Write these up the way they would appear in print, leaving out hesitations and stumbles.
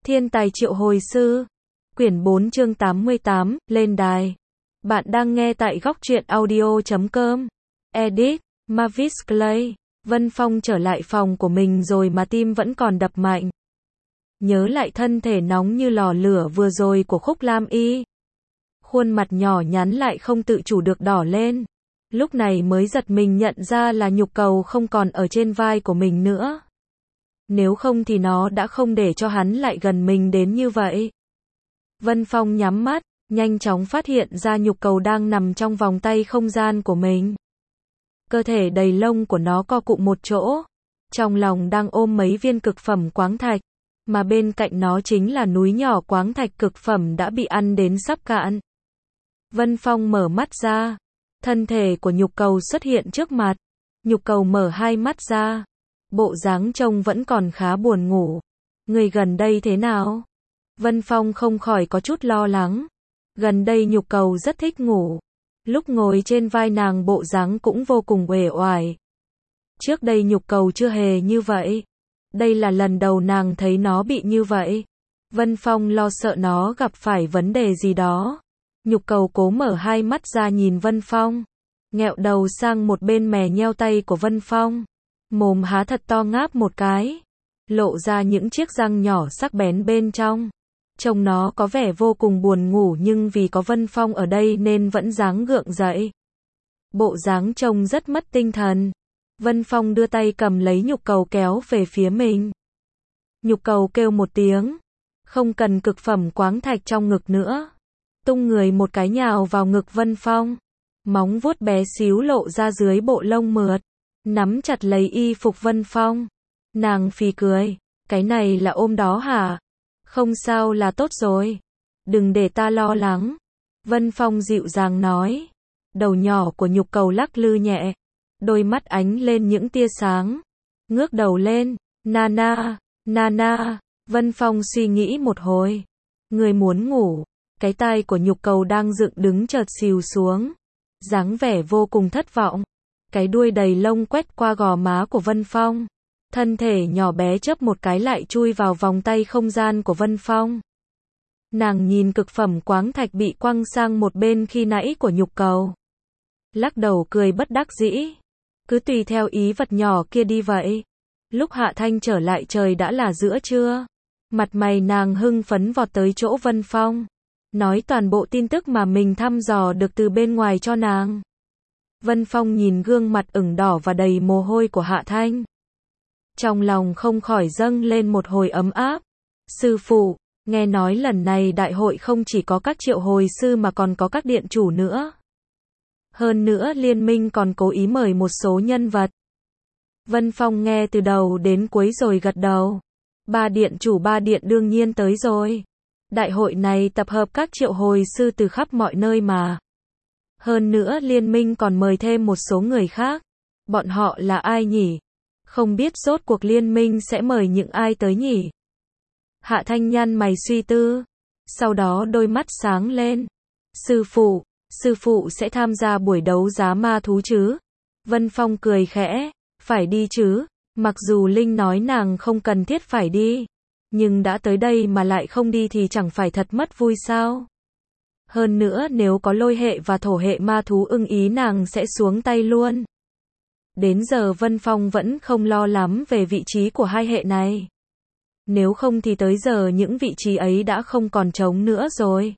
Thiên tài triệu hồi sư. Quyển 4 chương 88, lên đài. Bạn đang nghe tại góc truyện audio.com. Edit, Mavis Clay. Vân Phong trở lại phòng của mình rồi mà tim vẫn còn đập mạnh. Nhớ lại thân thể nóng như lò lửa vừa rồi của Khúc Lam Y. Khuôn mặt nhỏ nhắn lại không tự chủ được đỏ lên. Lúc này mới giật mình nhận ra là nhục cầu không còn ở trên vai của mình nữa. Nếu không thì nó đã không để cho hắn lại gần mình đến như vậy. Vân Phong nhắm mắt, nhanh chóng phát hiện ra nhục cầu đang nằm trong vòng tay không gian của mình. Cơ thể đầy lông của nó co cụm một chỗ. Trong lòng đang ôm mấy viên cực phẩm quáng thạch. Mà bên cạnh nó chính là núi nhỏ quáng thạch cực phẩm đã bị ăn đến sắp cạn. Vân Phong mở mắt ra. Thân thể của nhục cầu xuất hiện trước mặt. Nhục cầu mở hai mắt ra. Bộ dáng trông vẫn còn khá buồn ngủ. Người gần đây thế nào? Vân Phong không khỏi có chút lo lắng. Gần đây nhục cầu rất thích ngủ. Lúc ngồi trên vai nàng bộ dáng cũng vô cùng uể oải. Trước đây nhục cầu chưa hề như vậy. Đây là lần đầu nàng thấy nó bị như vậy. Vân Phong lo sợ nó gặp phải vấn đề gì đó. Nhục cầu cố mở hai mắt ra nhìn Vân Phong. Nghẹo đầu sang một bên mè nheo tay của Vân Phong. Mồm há thật to ngáp một cái. Lộ ra những chiếc răng nhỏ sắc bén bên trong. Trông nó có vẻ vô cùng buồn ngủ nhưng vì có Vân Phong ở đây nên vẫn dáng gượng dậy. Bộ dáng trông rất mất tinh thần. Vân Phong đưa tay cầm lấy nhục cầu kéo về phía mình. Nhục cầu kêu một tiếng. Không cần cực phẩm quáng thạch trong ngực nữa. Tung người một cái nhào vào ngực Vân Phong. Móng vuốt bé xíu lộ ra dưới bộ lông mượt. Nắm chặt lấy y phục Vân Phong. Nàng phì cười. Cái này là ôm đó hả? Không sao là tốt rồi. Đừng để ta lo lắng. Vân Phong dịu dàng nói. Đầu nhỏ của nhục cầu lắc lư nhẹ. Đôi mắt ánh lên những tia sáng. Ngước đầu lên. Nana, Nana. Vân Phong suy nghĩ một hồi. Người muốn ngủ. Cái tai của nhục cầu đang dựng đứng chợt xìu xuống. Dáng vẻ vô cùng thất vọng. Cái đuôi đầy lông quét qua gò má của Vân Phong. Thân thể nhỏ bé chớp một cái lại chui vào vòng tay không gian của Vân Phong. Nàng nhìn cực phẩm quáng thạch bị quăng sang một bên khi nãy của nhục cầu. Lắc đầu cười bất đắc dĩ. Cứ tùy theo ý vật nhỏ kia đi vậy. Lúc Hạ Thanh trở lại trời đã là giữa trưa. Mặt mày nàng hưng phấn vọt tới chỗ Vân Phong. Nói toàn bộ tin tức mà mình thăm dò được từ bên ngoài cho nàng. Vân Phong nhìn gương mặt ửng đỏ và đầy mồ hôi của Hạ Thanh. Trong lòng không khỏi dâng lên một hồi ấm áp. Sư phụ, nghe nói lần này đại hội không chỉ có các triệu hồi sư mà còn có các điện chủ nữa. Hơn nữa liên minh còn cố ý mời một số nhân vật. Vân Phong nghe từ đầu đến cuối rồi gật đầu. Ba điện chủ ba điện đương nhiên tới rồi. Đại hội này tập hợp các triệu hồi sư từ khắp mọi nơi mà. Hơn nữa liên minh còn mời thêm một số người khác. Bọn họ là ai nhỉ? Không biết rốt cuộc liên minh sẽ mời những ai tới nhỉ? Hạ Thanh nhăn mày suy tư. Sau đó đôi mắt sáng lên. Sư phụ sẽ tham gia buổi đấu giá ma thú chứ? Vân Phong cười khẽ. Phải đi chứ? Mặc dù Linh nói nàng không cần thiết phải đi. Nhưng đã tới đây mà lại không đi thì chẳng phải thật mất vui sao? Hơn nữa nếu có lôi hệ và thổ hệ ma thú ưng ý nàng sẽ xuống tay luôn. Đến giờ Vân Phong vẫn không lo lắm về vị trí của hai hệ này. Nếu không thì tới giờ những vị trí ấy đã không còn trống nữa rồi.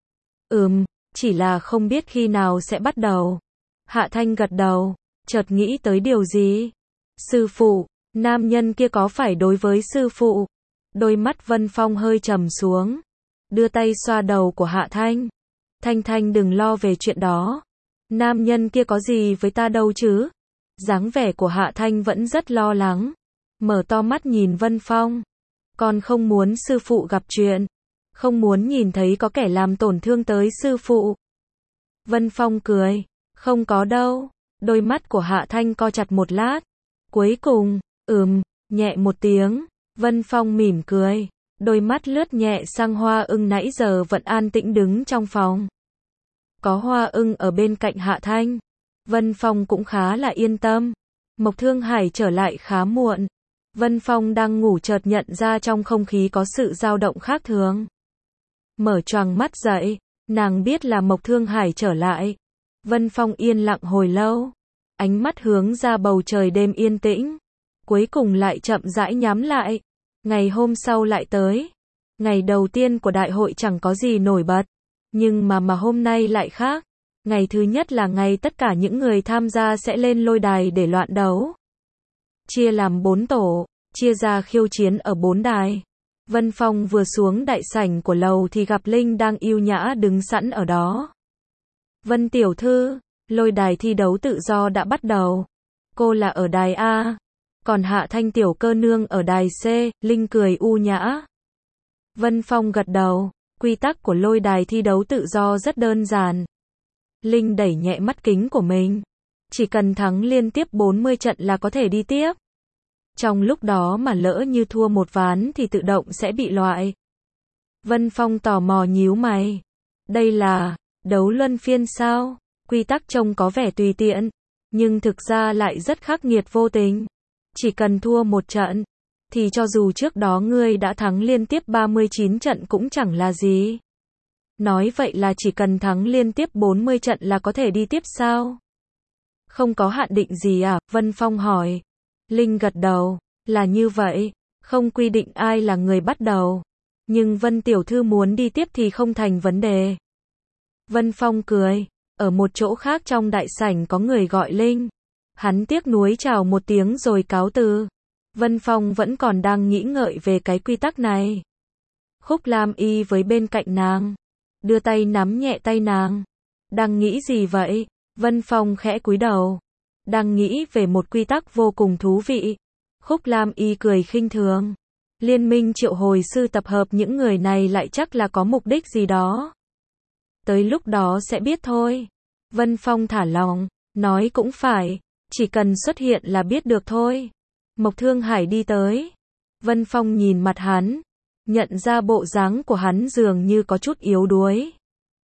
Chỉ là không biết khi nào sẽ bắt đầu. Hạ Thanh gật đầu, chợt nghĩ tới điều gì. Sư phụ, nam nhân kia có phải đối với sư phụ? Đôi mắt Vân Phong hơi trầm xuống. Đưa tay xoa đầu của Hạ Thanh. Thanh đừng lo về chuyện đó. Nam nhân kia có gì với ta đâu chứ? Dáng vẻ của Hạ Thanh vẫn rất lo lắng. Mở to mắt nhìn Vân Phong. Con không muốn sư phụ gặp chuyện. Không muốn nhìn thấy có kẻ làm tổn thương tới sư phụ. Vân Phong cười. Không có đâu. Đôi mắt của Hạ Thanh co chặt một lát. Cuối cùng, nhẹ một tiếng. Vân Phong mỉm cười. Đôi mắt lướt nhẹ sang Hoa Ưng nãy giờ vẫn an tĩnh đứng trong phòng. Có Hoa Ưng ở bên cạnh Hạ Thanh. Vân Phong cũng khá là yên tâm. Mộc Thương Hải trở lại khá muộn. Vân Phong đang ngủ chợt nhận ra trong không khí có sự dao động khác thường. Mở choàng mắt dậy, nàng biết là Mộc Thương Hải trở lại. Vân Phong yên lặng hồi lâu, ánh mắt hướng ra bầu trời đêm yên tĩnh, cuối cùng lại chậm rãi nhắm lại. Ngày hôm sau lại tới. Ngày đầu tiên của đại hội chẳng có gì nổi bật, nhưng mà hôm nay lại khác. Ngày thứ nhất là ngày tất cả những người tham gia sẽ lên lôi đài để loạn đấu. Chia làm 4 tổ, chia ra khiêu chiến ở 4 đài. Vân Phong vừa xuống đại sảnh của lầu thì gặp Linh đang yêu nhã đứng sẵn ở đó. Vân tiểu thư, lôi đài thi đấu tự do đã bắt đầu. Cô là ở đài A, còn Hạ Thanh tiểu cơ nương ở đài C. Linh cười u nhã. Vân Phong gật đầu, quy tắc của lôi đài thi đấu tự do rất đơn giản. Linh đẩy nhẹ mắt kính của mình. Chỉ cần thắng liên tiếp 40 trận là có thể đi tiếp. Trong lúc đó mà lỡ như thua một ván thì tự động sẽ bị loại. Vân Phong tò mò nhíu mày. Đây là đấu luân phiên sao? Quy tắc trông có vẻ tùy tiện, nhưng thực ra lại rất khắc nghiệt vô tình. Chỉ cần thua một trận, thì cho dù trước đó ngươi đã thắng liên tiếp 39 trận cũng chẳng là gì. Nói vậy là chỉ cần thắng liên tiếp 40 trận là có thể đi tiếp sao? Không có hạn định gì à? Vân Phong hỏi. Linh gật đầu, là như vậy, không quy định ai là người bắt đầu. Nhưng Vân tiểu thư muốn đi tiếp thì không thành vấn đề. Vân Phong cười, ở một chỗ khác trong đại sảnh có người gọi Linh. Hắn tiếc nuối chào một tiếng rồi cáo từ. Vân Phong vẫn còn đang nghĩ ngợi về cái quy tắc này. Khúc Lam Y với bên cạnh nàng, đưa tay nắm nhẹ tay nàng. Đang nghĩ gì vậy? Vân Phong khẽ cúi đầu. Đang nghĩ về một quy tắc vô cùng thú vị. Khúc Lam Y cười khinh thường. Liên minh triệu hồi sư tập hợp những người này lại chắc là có mục đích gì đó. Tới lúc đó sẽ biết thôi. Vân Phong thả lỏng, nói cũng phải, chỉ cần xuất hiện là biết được thôi. Mộc Thương Hải đi tới. Vân Phong nhìn mặt hắn, nhận ra bộ dáng của hắn dường như có chút yếu đuối.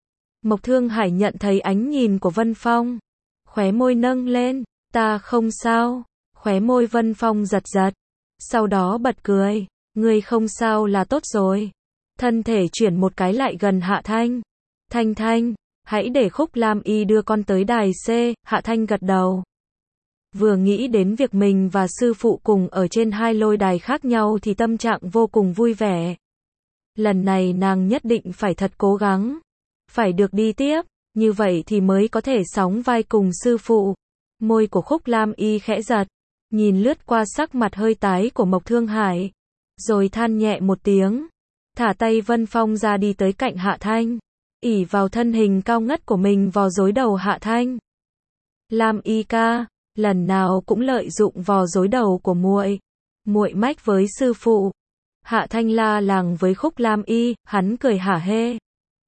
Mộc Thương Hải nhận thấy ánh nhìn của Vân Phong, khóe môi nâng lên, ta không sao. Khóe môi Vân Phong giật giật, sau đó bật cười, ngươi không sao là tốt rồi. Thân thể chuyển một cái lại gần Hạ Thanh. Thanh Thanh, hãy để Khúc Lam Y đưa con tới đài C. Hạ Thanh gật đầu. Vừa nghĩ đến việc mình và sư phụ cùng ở trên hai lôi đài khác nhau thì tâm trạng vô cùng vui vẻ. Lần này nàng nhất định phải thật cố gắng, phải được đi tiếp, như vậy thì mới có thể sóng vai cùng sư phụ. Môi của Khúc Lam Y khẽ giật, nhìn lướt qua sắc mặt hơi tái của Mộc Thương Hải, rồi than nhẹ một tiếng, thả tay Vân Phong ra đi tới cạnh Hạ Thanh, ỷ vào thân hình cao ngất của mình vò dối đầu Hạ Thanh. Lam Y ca, lần nào cũng lợi dụng vò dối đầu của muội. Muội mách với sư phụ. Hạ Thanh la làng với Khúc Lam Y, hắn cười hả hê.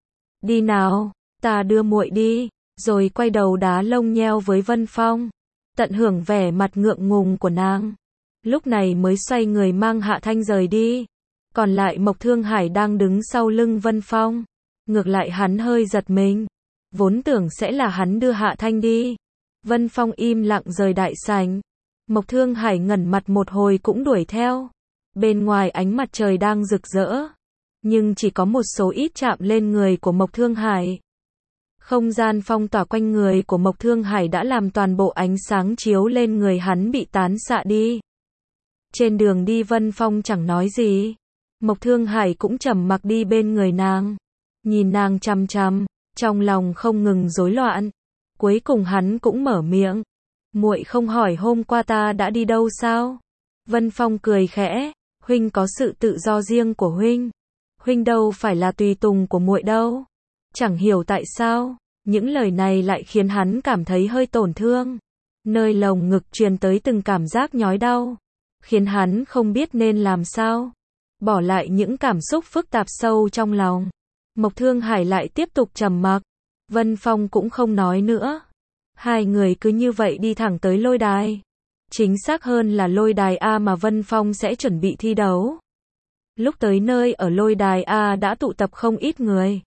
Đi nào, ta đưa muội đi, rồi quay đầu đá lông nheo với Vân Phong, tận hưởng vẻ mặt ngượng ngùng của nàng. Lúc này mới xoay người mang Hạ Thanh rời đi. Còn lại Mộc Thương Hải đang đứng sau lưng Vân Phong. Ngược lại hắn hơi giật mình, vốn tưởng sẽ là hắn đưa Hạ Thanh đi. Vân Phong im lặng rời đại sảnh. Mộc Thương Hải ngẩn mặt một hồi cũng đuổi theo. Bên ngoài ánh mặt trời đang rực rỡ, nhưng chỉ có một số ít chạm lên người của Mộc Thương Hải. Không gian phong tỏa quanh người của Mộc Thương Hải đã làm toàn bộ ánh sáng chiếu lên người hắn bị tán xạ đi. Trên đường đi Vân Phong chẳng nói gì. Mộc Thương Hải cũng trầm mặc đi bên người nàng, nhìn nàng chằm chằm, trong lòng không ngừng rối loạn. Cuối cùng hắn cũng mở miệng. Muội không hỏi hôm qua ta đã đi đâu sao? Vân Phong cười khẽ, huynh có sự tự do riêng của huynh. Huynh đâu phải là tùy tùng của muội đâu. Chẳng hiểu tại sao, những lời này lại khiến hắn cảm thấy hơi tổn thương. Nơi lồng ngực truyền tới từng cảm giác nhói đau, khiến hắn không biết nên làm sao. Bỏ lại những cảm xúc phức tạp sâu trong lòng, Mộc Thương Hải lại tiếp tục trầm mặc. Vân Phong cũng không nói nữa. Hai người cứ như vậy đi thẳng tới lôi đài. Chính xác hơn là lôi đài A mà Vân Phong sẽ chuẩn bị thi đấu. Lúc tới nơi ở lôi đài A đã tụ tập không ít người.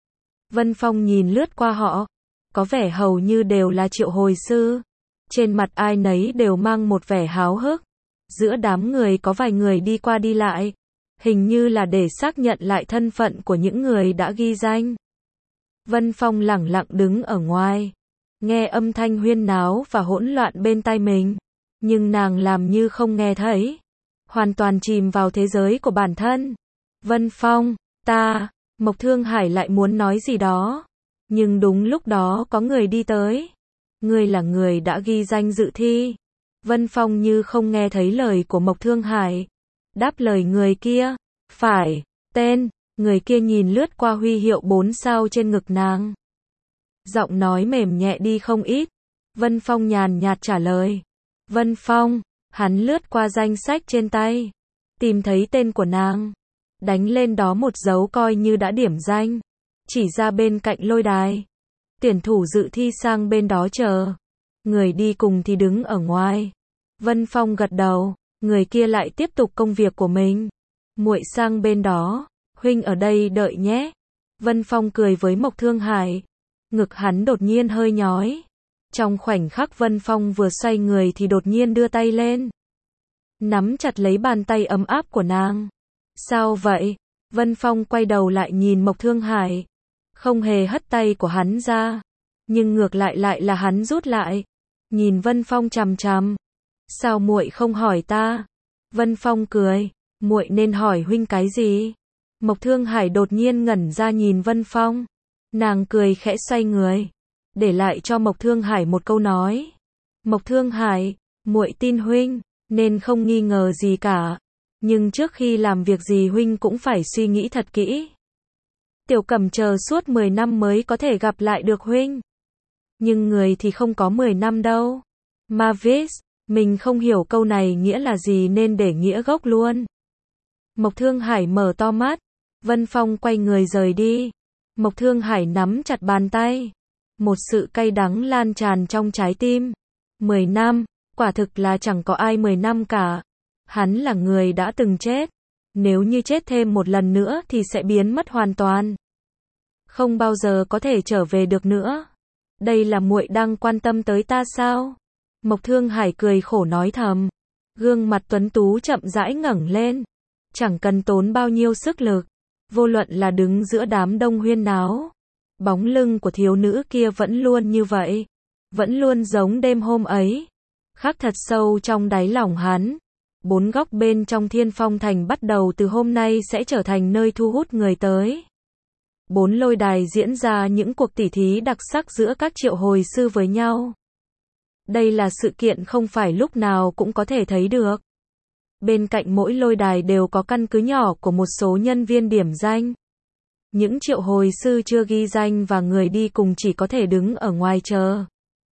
Vân Phong nhìn lướt qua họ, có vẻ hầu như đều là triệu hồi sư. Trên mặt ai nấy đều mang một vẻ háo hức. Giữa đám người có vài người đi qua đi lại, hình như là để xác nhận lại thân phận của những người đã ghi danh. Vân Phong lẳng lặng đứng ở ngoài, nghe âm thanh huyên náo và hỗn loạn bên tai mình, nhưng nàng làm như không nghe thấy, hoàn toàn chìm vào thế giới của bản thân. Vân Phong, Mộc Thương Hải lại muốn nói gì đó, nhưng đúng lúc đó có người đi tới. Ngươi là người đã ghi danh dự thi. Vân Phong như không nghe thấy lời của Mộc Thương Hải, đáp lời người kia, phải, tên. Người kia nhìn lướt qua huy hiệu 4 sao trên ngực nàng, giọng nói mềm nhẹ đi không ít. Vân Phong nhàn nhạt trả lời. Vân Phong, hắn lướt qua danh sách trên tay, tìm thấy tên của nàng, đánh lên đó một dấu coi như đã điểm danh, chỉ ra bên cạnh lôi đài. Tuyển thủ dự thi sang bên đó chờ, người đi cùng thì đứng ở ngoài. Vân Phong gật đầu, người kia lại tiếp tục công việc của mình. Muội sang bên đó, huynh ở đây đợi nhé. Vân Phong cười với Mộc Thương Hải, ngực hắn đột nhiên hơi nhói. Trong khoảnh khắc Vân Phong vừa xoay người thì đột nhiên đưa tay lên, nắm chặt lấy bàn tay ấm áp của nàng. Sao vậy? Vân Phong quay đầu lại nhìn Mộc Thương Hải, không hề hất tay của hắn ra, nhưng ngược lại là hắn rút lại, nhìn Vân Phong chằm chằm. Sao muội không hỏi ta? Vân Phong cười, muội nên hỏi huynh cái gì? Mộc Thương Hải đột nhiên ngẩn ra nhìn Vân Phong, nàng cười khẽ xoay người, để lại cho Mộc Thương Hải một câu nói. Mộc Thương Hải, muội tin huynh, nên không nghi ngờ gì cả, nhưng trước khi làm việc gì huynh cũng phải suy nghĩ thật kỹ. Tiểu Cẩm chờ suốt 10 năm mới có thể gặp lại được huynh, nhưng người thì không có 10 năm đâu. Mavis, mình không hiểu câu này nghĩa là gì nên để nghĩa gốc luôn. Mộc Thương Hải mở to mắt, Vân Phong quay người rời đi. Mộc Thương Hải nắm chặt bàn tay, một sự cay đắng lan tràn trong trái tim. 10 năm, quả thực là chẳng có ai 10 năm cả. Hắn là người đã từng chết, nếu như chết thêm một lần nữa thì sẽ biến mất hoàn toàn, không bao giờ có thể trở về được nữa. Đây là muội đang quan tâm tới ta sao? Mộc Thương Hải cười khổ nói thầm, gương mặt tuấn tú chậm rãi ngẩng lên, chẳng cần tốn bao nhiêu sức lực, vô luận là đứng giữa đám đông huyên náo, bóng lưng của thiếu nữ kia vẫn luôn như vậy, vẫn luôn giống đêm hôm ấy, khắc thật sâu trong đáy lòng hắn. 4 góc bên trong Thiên Phong Thành bắt đầu từ hôm nay sẽ trở thành nơi thu hút người tới. 4 lôi đài diễn ra những cuộc tỉ thí đặc sắc giữa các triệu hồi sư với nhau. Đây là sự kiện không phải lúc nào cũng có thể thấy được. Bên cạnh mỗi lôi đài đều có căn cứ nhỏ của một số nhân viên điểm danh. Những triệu hồi sư chưa ghi danh và người đi cùng chỉ có thể đứng ở ngoài chờ.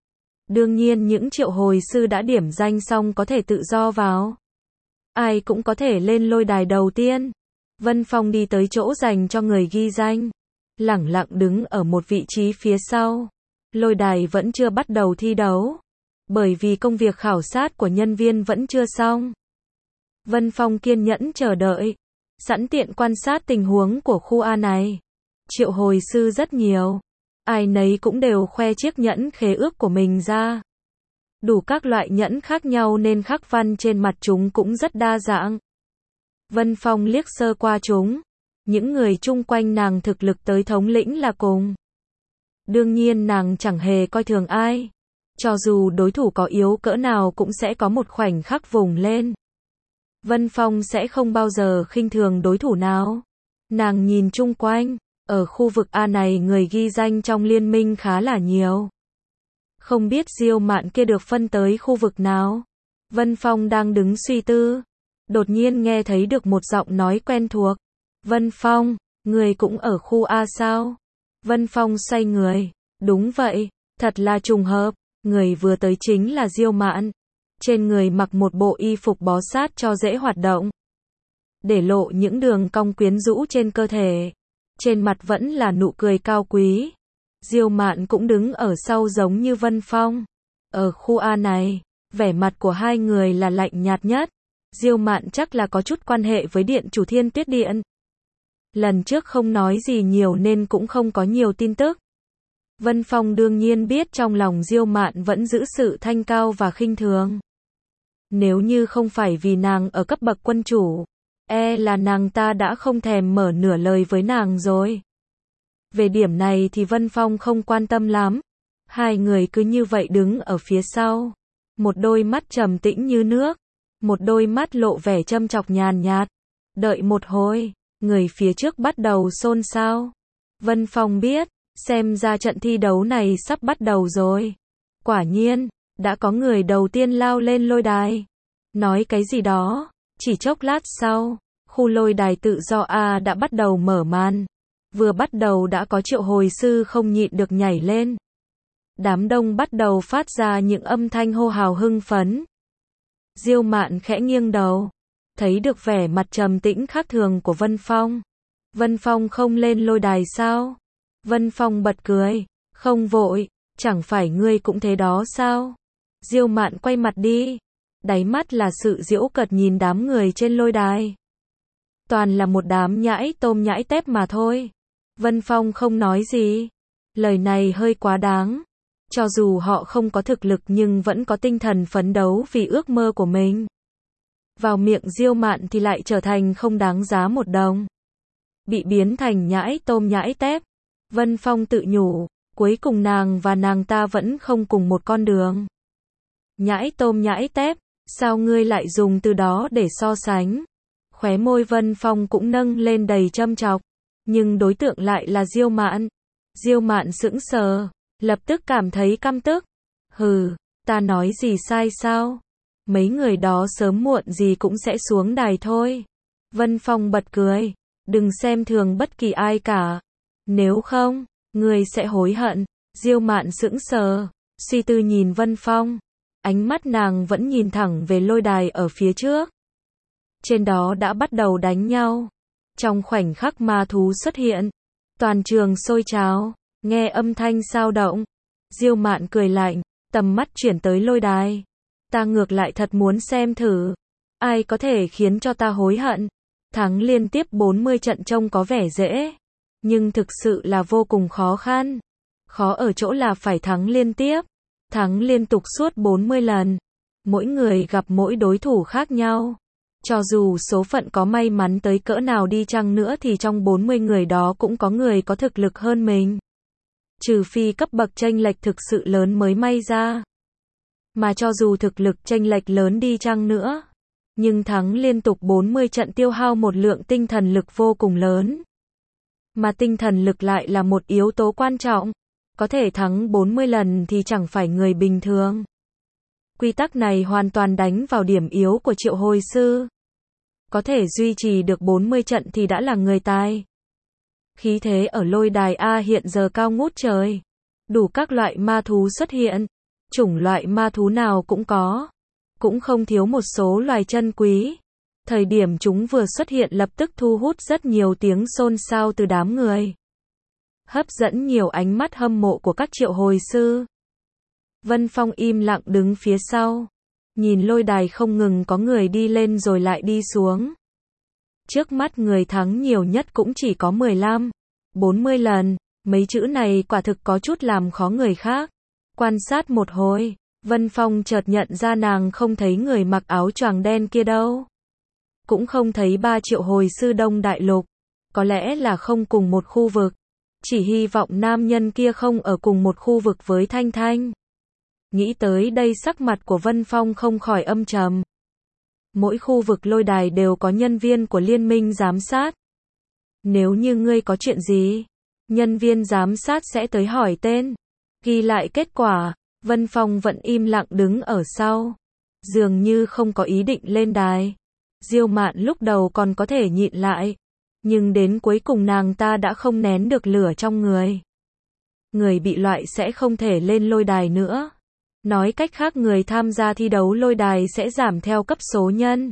Đương nhiên những triệu hồi sư đã điểm danh xong có thể tự do vào. Ai cũng có thể lên lôi đài đầu tiên. Vân Phong đi tới chỗ dành cho người ghi danh, lẳng lặng đứng ở một vị trí phía sau. Lôi đài vẫn chưa bắt đầu thi đấu, bởi vì công việc khảo sát của nhân viên vẫn chưa xong. Vân Phong kiên nhẫn chờ đợi, sẵn tiện quan sát tình huống của khu A này. Triệu hồi sư rất nhiều, ai nấy cũng đều khoe chiếc nhẫn khế ước của mình ra. Đủ các loại nhẫn khác nhau nên khắc văn trên mặt chúng cũng rất đa dạng. Vân Phong liếc sơ qua chúng, những người chung quanh nàng thực lực tới thống lĩnh là cùng. Đương nhiên nàng chẳng hề coi thường ai, cho dù đối thủ có yếu cỡ nào cũng sẽ có một khoảnh khắc vùng lên. Vân Phong sẽ không bao giờ khinh thường đối thủ nào. Nàng nhìn chung quanh, ở khu vực A này người ghi danh trong liên minh khá là nhiều. Không biết Diêu Mạn kia được phân tới khu vực nào. Vân Phong đang đứng suy tư, đột nhiên nghe thấy được một giọng nói quen thuộc. Vân Phong, người cũng ở khu A sao? Vân Phong xoay người, đúng vậy, thật là trùng hợp, người vừa tới chính là Diêu Mạn. Trên người mặc một bộ y phục bó sát cho dễ hoạt động, để lộ những đường cong quyến rũ trên cơ thể. Trên mặt vẫn là nụ cười cao quý. Diêu Mạn cũng đứng ở sau giống như Vân Phong. Ở khu A này, vẻ mặt của hai người là lạnh nhạt nhất. Diêu Mạn chắc là có chút quan hệ với Điện Chủ Thiên Tuyết Điện. Lần trước không nói gì nhiều nên cũng không có nhiều tin tức. Vân Phong đương nhiên biết trong lòng Diêu Mạn vẫn giữ sự thanh cao và khinh thường. Nếu như không phải vì nàng ở cấp bậc quân chủ, là nàng ta đã không thèm mở nửa lời với nàng rồi. Về điểm này thì Vân Phong không quan tâm lắm. Hai người cứ như vậy đứng ở phía sau. Một đôi mắt trầm tĩnh như nước, một đôi mắt lộ vẻ châm chọc nhàn nhạt. Đợi một hồi, người phía trước bắt đầu xôn xao. Vân Phong biết, xem ra trận thi đấu này sắp bắt đầu rồi. Quả nhiên, đã có người đầu tiên lao lên lôi đài. Nói cái gì đó, chỉ chốc lát sau, khu lôi đài tự do A đã bắt đầu mở màn. Vừa bắt đầu đã có triệu hồi sư không nhịn được nhảy lên. Đám đông bắt đầu phát ra những âm thanh hô hào hưng phấn. Diêu Mạn khẽ nghiêng đầu, thấy được vẻ mặt trầm tĩnh khác thường của Vân Phong. Vân Phong không lên lôi đài sao? Vân Phong bật cười, không vội, chẳng phải ngươi cũng thế đó sao? Diêu Mạn quay mặt đi, đáy mắt là sự giễu cợt nhìn đám người trên lôi đài. Toàn là một đám nhãi tôm nhãi tép mà thôi. Vân Phong không nói gì. Lời này hơi quá đáng. Cho dù họ không có thực lực nhưng vẫn có tinh thần phấn đấu vì ước mơ của mình. Vào miệng Diêu Mạn thì lại trở thành không đáng giá một đồng. Bị biến thành nhãi tôm nhãi tép. Vân Phong tự nhủ, cuối cùng nàng và nàng ta vẫn không cùng một con đường. Nhãi tôm nhãi tép, sao ngươi lại dùng từ đó để so sánh? Khóe môi Vân Phong cũng nâng lên đầy châm chọc, nhưng đối tượng lại là Diêu Mạn. Diêu Mạn sững sờ, lập tức cảm thấy căm tức. Hừ, ta nói gì sai sao? Mấy người đó sớm muộn gì cũng sẽ xuống đài thôi. Vân Phong bật cười, đừng xem thường bất kỳ ai cả. Nếu không, ngươi sẽ hối hận. Diêu Mạn sững sờ, suy tư nhìn Vân Phong. Ánh mắt nàng vẫn nhìn thẳng về lôi đài ở phía trước. Trên đó đã bắt đầu đánh nhau. Trong khoảnh khắc ma thú xuất hiện, toàn trường sôi trào, nghe âm thanh sao động. Diêu Mạn cười lạnh, tầm mắt chuyển tới lôi đài. Ta ngược lại thật muốn xem thử, ai có thể khiến cho ta hối hận. Thắng liên tiếp 40 trận trông có vẻ dễ, nhưng thực sự là vô cùng khó khăn. Khó ở chỗ là phải thắng liên tiếp, thắng liên tục suốt 40 lần. Mỗi người gặp mỗi đối thủ khác nhau. Cho dù số phận có may mắn tới cỡ nào đi chăng nữa thì trong 40 người đó cũng có người có thực lực hơn mình. Trừ phi cấp bậc chênh lệch thực sự lớn mới may ra. Mà cho dù thực lực chênh lệch lớn đi chăng nữa, nhưng thắng liên tục 40 trận tiêu hao một lượng tinh thần lực vô cùng lớn. Mà tinh thần lực lại là một yếu tố quan trọng. Có thể thắng 40 lần thì chẳng phải người bình thường. Quy tắc này hoàn toàn đánh vào điểm yếu của triệu hồi sư. Có thể duy trì được 40 trận thì đã là người tài. Khí thế ở lôi đài A hiện giờ cao ngút trời. Đủ các loại ma thú xuất hiện. Chủng loại ma thú nào cũng có. Cũng không thiếu một số loài chân quý. Thời điểm chúng vừa xuất hiện lập tức thu hút rất nhiều tiếng xôn xao từ đám người. Hấp dẫn nhiều ánh mắt hâm mộ của các triệu hồi sư. Vân Phong im lặng đứng phía sau. Nhìn lôi đài không ngừng có người đi lên rồi lại đi xuống. Trước mắt người thắng nhiều nhất cũng chỉ có 15, 40 lần. Mấy chữ này quả thực có chút làm khó người khác. Quan sát một hồi, Vân Phong chợt nhận ra nàng không thấy người mặc áo choàng đen kia đâu. Cũng không thấy 3 triệu hồi sư Đông Đại Lục. Có lẽ là không cùng một khu vực. Chỉ hy vọng nam nhân kia không ở cùng một khu vực với Thanh Thanh. Nghĩ tới đây sắc mặt của Vân Phong không khỏi âm trầm. Mỗi khu vực lôi đài đều có nhân viên của liên minh giám sát. Nếu như ngươi có chuyện gì, nhân viên giám sát sẽ tới hỏi tên, ghi lại kết quả. Vân Phong vẫn im lặng đứng ở sau, dường như không có ý định lên đài. Diêu Mạn lúc đầu còn có thể nhịn lại, nhưng đến cuối cùng nàng ta đã không nén được lửa trong người. Người bị loại sẽ không thể lên lôi đài nữa. Nói cách khác người tham gia thi đấu lôi đài sẽ giảm theo cấp số nhân.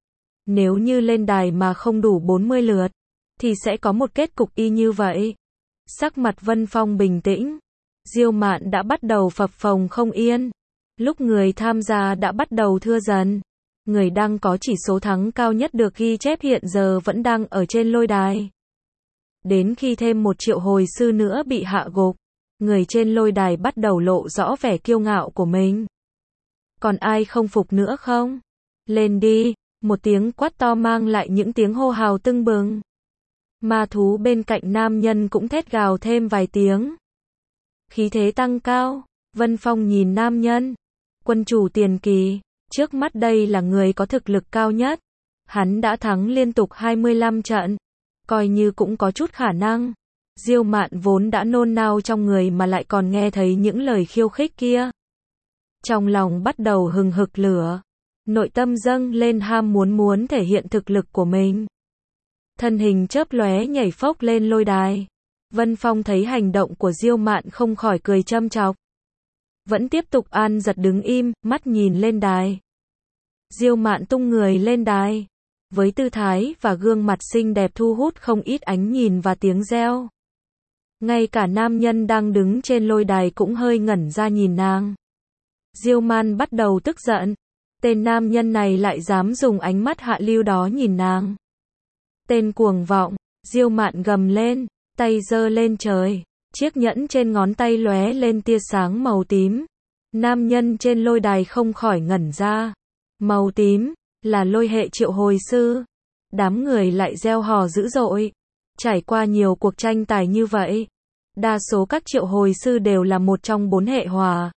Nếu như lên đài mà không đủ 40 lượt, thì sẽ có một kết cục y như vậy. Sắc mặt Vân Phong bình tĩnh. Diêu Mạn đã bắt đầu phập phồng không yên. Lúc người tham gia đã bắt đầu thưa dần. Người đang có chỉ số thắng cao nhất được ghi chép hiện giờ vẫn đang ở trên lôi đài. Đến khi thêm 1 triệu hồi sư nữa bị hạ gục, người trên lôi đài bắt đầu lộ rõ vẻ kiêu ngạo của mình. Còn ai không phục nữa không? Lên đi, một tiếng quát to mang lại những tiếng hô hào tưng bừng. Ma thú bên cạnh nam nhân cũng thét gào thêm vài tiếng. Khí thế tăng cao, Vân Phong nhìn nam nhân. Quân chủ tiền kỳ, trước mắt đây là người có thực lực cao nhất. Hắn đã thắng liên tục 25 trận, coi như cũng có chút khả năng. Diêu Mạn vốn đã nôn nao trong người mà lại còn nghe thấy những lời khiêu khích kia. Trong lòng bắt đầu hừng hực lửa, nội tâm dâng lên ham muốn thể hiện thực lực của mình. Thân hình chớp lóe nhảy phốc lên lôi đài. Vân Phong thấy hành động của Diêu Mạn không khỏi cười châm chọc. Vẫn tiếp tục an giật đứng im, mắt nhìn lên đài. Diêu Mạn tung người lên đài, với tư thái và gương mặt xinh đẹp thu hút không ít ánh nhìn và tiếng reo. Ngay cả nam nhân đang đứng trên lôi đài cũng hơi ngẩn ra nhìn nàng. Diêu Mạn bắt đầu tức giận. Tên nam nhân này lại dám dùng ánh mắt hạ lưu đó nhìn nàng. Tên cuồng vọng, Diêu Mạn gầm lên, tay giơ lên trời, chiếc nhẫn trên ngón tay lóe lên tia sáng màu tím. Nam nhân trên lôi đài không khỏi ngẩn ra. Màu tím, là lôi hệ triệu hồi sư. Đám người lại reo hò dữ dội. Trải qua nhiều cuộc tranh tài như vậy, đa số các triệu hồi sư đều là một trong 4 hệ hỏa.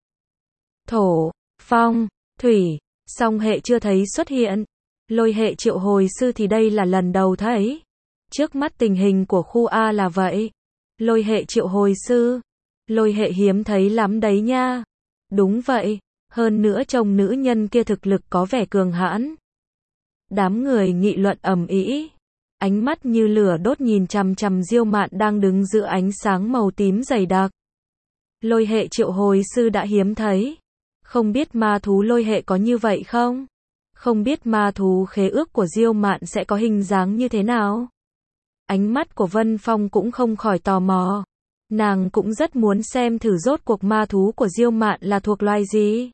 Thổ, phong, thủy, song hệ chưa thấy xuất hiện. Lôi hệ triệu hồi sư thì đây là lần đầu thấy. Trước mắt tình hình của khu A là vậy. Lôi hệ triệu hồi sư. Lôi hệ hiếm thấy lắm đấy nha. Đúng vậy. Hơn nữa trông nữ nhân kia thực lực có vẻ cường hãn. Đám người nghị luận ầm ĩ. Ánh mắt như lửa đốt nhìn chằm chằm Diêu Mạn đang đứng giữa ánh sáng màu tím dày đặc. Lôi hệ triệu hồi sư đã hiếm thấy. Không biết ma thú lôi hệ có như vậy không? Không biết ma thú khế ước của Diêu Mạn sẽ có hình dáng như thế nào? Ánh mắt của Vân Phong cũng không khỏi tò mò. Nàng cũng rất muốn xem thử rốt cuộc ma thú của Diêu Mạn là thuộc loài gì.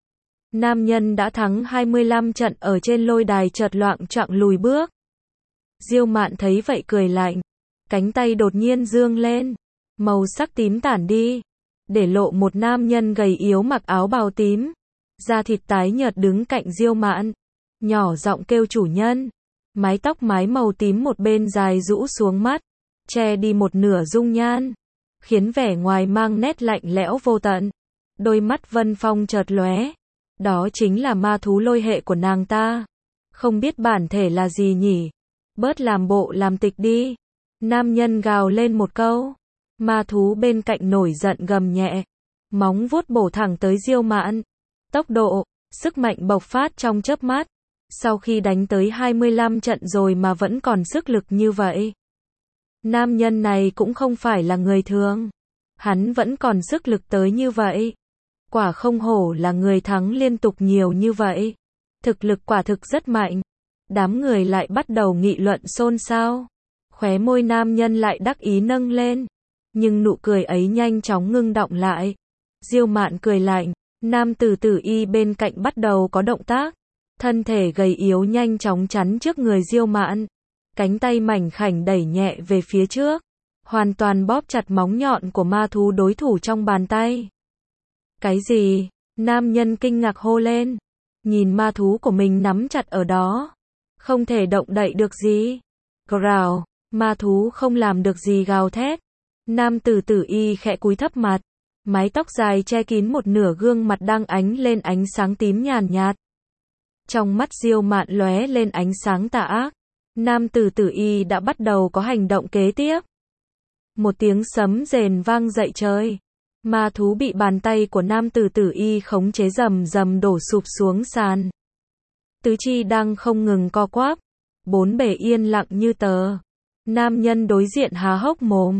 Nam nhân đã thắng 25 trận ở trên lôi đài chợt loạng choạng lùi bước. Diêu Mạn thấy vậy cười lạnh. Cánh tay đột nhiên dương lên. Màu sắc tím tản đi. Để lộ một nam nhân gầy yếu mặc áo bào tím. Da thịt tái nhợt đứng cạnh Diêu Mạn. Nhỏ giọng kêu chủ nhân. Mái tóc mái màu tím một bên dài rũ xuống mắt. Che đi một nửa dung nhan. Khiến vẻ ngoài mang nét lạnh lẽo vô tận. Đôi mắt Vân Phong chợt lóe. Đó chính là ma thú lôi hệ của nàng ta. Không biết bản thể là gì nhỉ? Bớt làm bộ làm tịch đi. Nam nhân gào lên một câu. Ma thú bên cạnh nổi giận gầm nhẹ. Móng vuốt bổ thẳng tới Diêu Mạn. Tốc độ, sức mạnh bộc phát trong chớp mắt. Sau khi đánh tới 25 trận rồi mà vẫn còn sức lực như vậy. Nam nhân này cũng không phải là người thường. Hắn vẫn còn sức lực tới như vậy. Quả không hổ là người thắng liên tục nhiều như vậy. Thực lực quả thực rất mạnh. Đám người lại bắt đầu nghị luận xôn xao. Khóe môi nam nhân lại đắc ý nâng lên. Nhưng nụ cười ấy nhanh chóng ngưng đọng lại. Diêu Mạn cười lạnh. Nam tử tử y bên cạnh bắt đầu có động tác. Thân thể gầy yếu nhanh chóng chắn trước người Diêu Mạn. Cánh tay mảnh khảnh đẩy nhẹ về phía trước. Hoàn toàn bóp chặt móng nhọn của ma thú đối thủ trong bàn tay. Cái gì? Nam nhân kinh ngạc hô lên. Nhìn ma thú của mình nắm chặt ở đó. Không thể động đậy được gì. Growl. Ma thú không làm được gì gào thét. Nam tử tử y khẽ cúi thấp mặt. Mái tóc dài che kín một nửa gương mặt đang ánh lên ánh sáng tím nhàn nhạt. Trong mắt Diêu Mạn lóe lên ánh sáng tà ác. Nam tử tử y đã bắt đầu có hành động kế tiếp. Một tiếng sấm rền vang dậy trời. Ma thú bị bàn tay của nam tử tử y khống chế rầm rầm đổ sụp xuống sàn. Tứ chi đang không ngừng co quắp. Bốn bề yên lặng như tờ. Nam nhân đối diện há hốc mồm.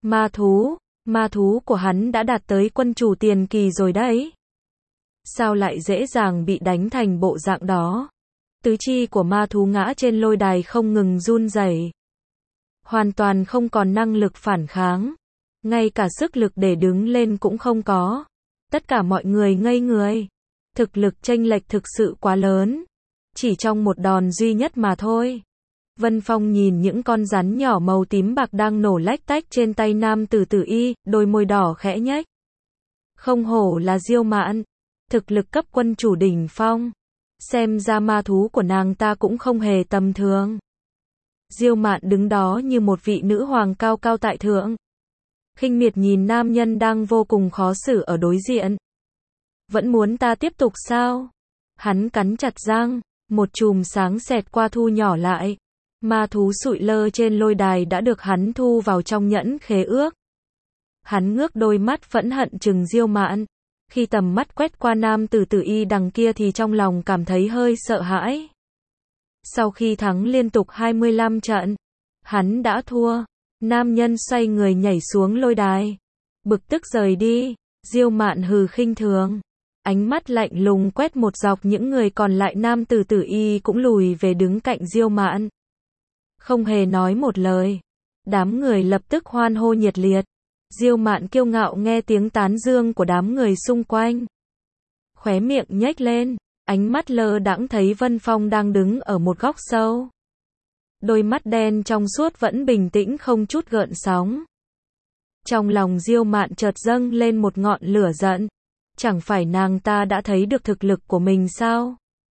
Ma thú của hắn đã đạt tới quân chủ tiền kỳ rồi đấy. Sao lại dễ dàng bị đánh thành bộ dạng đó? Tứ chi của ma thú ngã trên lôi đài không ngừng run rẩy. Hoàn toàn không còn năng lực phản kháng. Ngay cả sức lực để đứng lên cũng không có. Tất cả mọi người ngây người. Thực lực chênh lệch thực sự quá lớn. Chỉ trong một đòn duy nhất mà thôi. Vân Phong nhìn những con rắn nhỏ màu tím bạc đang nổ lách tách trên tay nam tử tử y, đôi môi đỏ khẽ nhếch. Không hổ là Diêu Mạn. Thực lực cấp quân chủ đỉnh phong. Xem ra ma thú của nàng ta cũng không hề tầm thường. Diêu Mạn đứng đó như một vị nữ hoàng cao cao tại thượng. Khinh miệt nhìn nam nhân đang vô cùng khó xử ở đối diện. Vẫn muốn ta tiếp tục sao? Hắn cắn chặt răng, một chùm sáng xẹt qua thu nhỏ lại. Ma thú sụi lơ trên lôi đài đã được hắn thu vào trong nhẫn khế ước. Hắn ngước đôi mắt phẫn hận trừng Diêu Mạn. Khi tầm mắt quét qua nam tử tử y đằng kia thì trong lòng cảm thấy hơi sợ hãi. Sau khi thắng liên tục 25 trận, hắn đã thua. Nam nhân xoay người nhảy xuống lôi đài. Bực tức rời đi. Diêu Mạn hừ khinh thường. Ánh mắt lạnh lùng quét một dọc những người còn lại, nam tử tử y cũng lùi về đứng cạnh Diêu Mạn. Không hề nói một lời. Đám người lập tức hoan hô nhiệt liệt. Diêu Mạn kiêu ngạo nghe tiếng tán dương của đám người xung quanh. Khóe miệng nhếch lên, ánh mắt lơ đãng thấy Vân Phong đang đứng ở một góc sâu. Đôi mắt đen trong suốt vẫn bình tĩnh không chút gợn sóng. Trong lòng Diêu Mạn chợt dâng lên một ngọn lửa giận. Chẳng phải nàng ta đã thấy được thực lực của mình sao?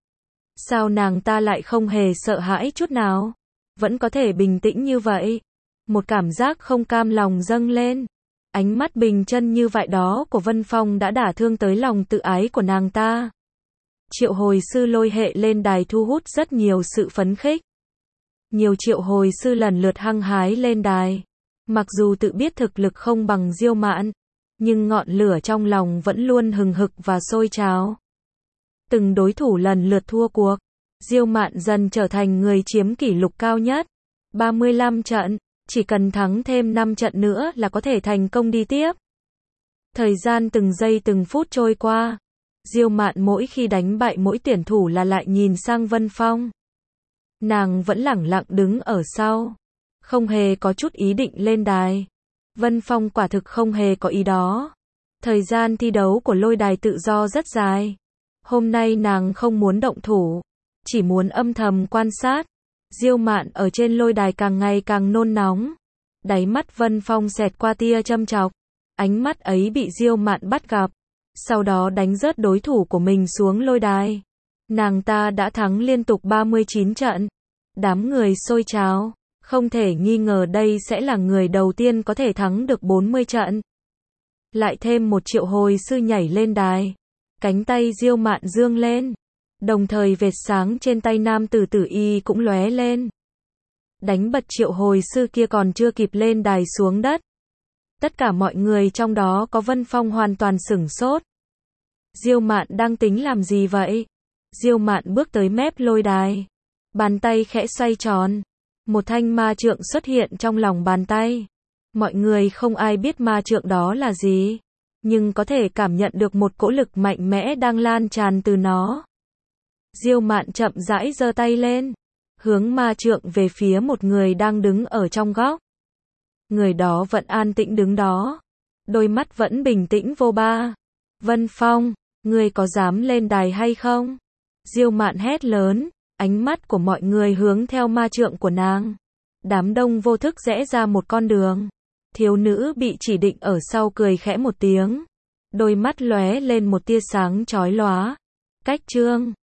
Sao nàng ta lại không hề sợ hãi chút nào? Vẫn có thể bình tĩnh như vậy. Một cảm giác không cam lòng dâng lên. Ánh mắt bình chân như vậy đó của Vân Phong đã đả thương tới lòng tự ái của nàng ta. Triệu hồi sư lôi hệ lên đài thu hút rất nhiều sự phấn khích. Nhiều triệu hồi sư lần lượt hăng hái lên đài. Mặc dù tự biết thực lực không bằng Diêu Mạn, nhưng ngọn lửa trong lòng vẫn luôn hừng hực và sôi trào. Từng đối thủ lần lượt thua cuộc. Diêu Mạn dần trở thành người chiếm kỷ lục cao nhất. 35 trận. Chỉ cần thắng thêm 5 trận nữa là có thể thành công đi tiếp. Thời gian từng giây từng phút trôi qua. Diêu Mạn mỗi khi đánh bại mỗi tuyển thủ là lại nhìn sang Vân Phong. Nàng vẫn lẳng lặng đứng ở sau. Không hề có chút ý định lên đài. Vân Phong quả thực không hề có ý đó. Thời gian thi đấu của lôi đài tự do rất dài. Hôm nay nàng không muốn động thủ. Chỉ muốn âm thầm quan sát. Diêu Mạn ở trên lôi đài càng ngày càng nôn nóng. Đáy mắt Vân Phong xẹt qua tia châm chọc. Ánh mắt ấy bị Diêu Mạn bắt gặp. Sau đó đánh rớt đối thủ của mình xuống lôi đài. Nàng ta đã thắng liên tục 39 trận. Đám người sôi trào. Không thể nghi ngờ đây sẽ là người đầu tiên có thể thắng được 40 trận. Lại thêm một triệu hồi sư nhảy lên đài. Cánh tay Diêu Mạn dương lên. Đồng thời vệt sáng trên tay nam tử tử y cũng lóe lên. Đánh bật triệu hồi sư kia còn chưa kịp lên đài xuống đất. Tất cả mọi người trong đó có Vân Phong hoàn toàn sửng sốt. Diêu Mạn đang tính làm gì vậy? Diêu Mạn bước tới mép lôi đài. Bàn tay khẽ xoay tròn. Một thanh ma trượng xuất hiện trong lòng bàn tay. Mọi người không ai biết ma trượng đó là gì. Nhưng có thể cảm nhận được một cỗ lực mạnh mẽ đang lan tràn từ nó. Diêu Mạn chậm rãi giơ tay lên. Hướng ma trượng về phía một người đang đứng ở trong góc. Người đó vẫn an tĩnh đứng đó. Đôi mắt vẫn bình tĩnh vô ba. Vân Phong, ngươi có dám lên đài hay không? Diêu Mạn hét lớn. Ánh mắt của mọi người hướng theo ma trượng của nàng. Đám đông vô thức rẽ ra một con đường. Thiếu nữ bị chỉ định ở sau cười khẽ một tiếng. Đôi mắt lóe lên một tia sáng chói lóa. Cách chương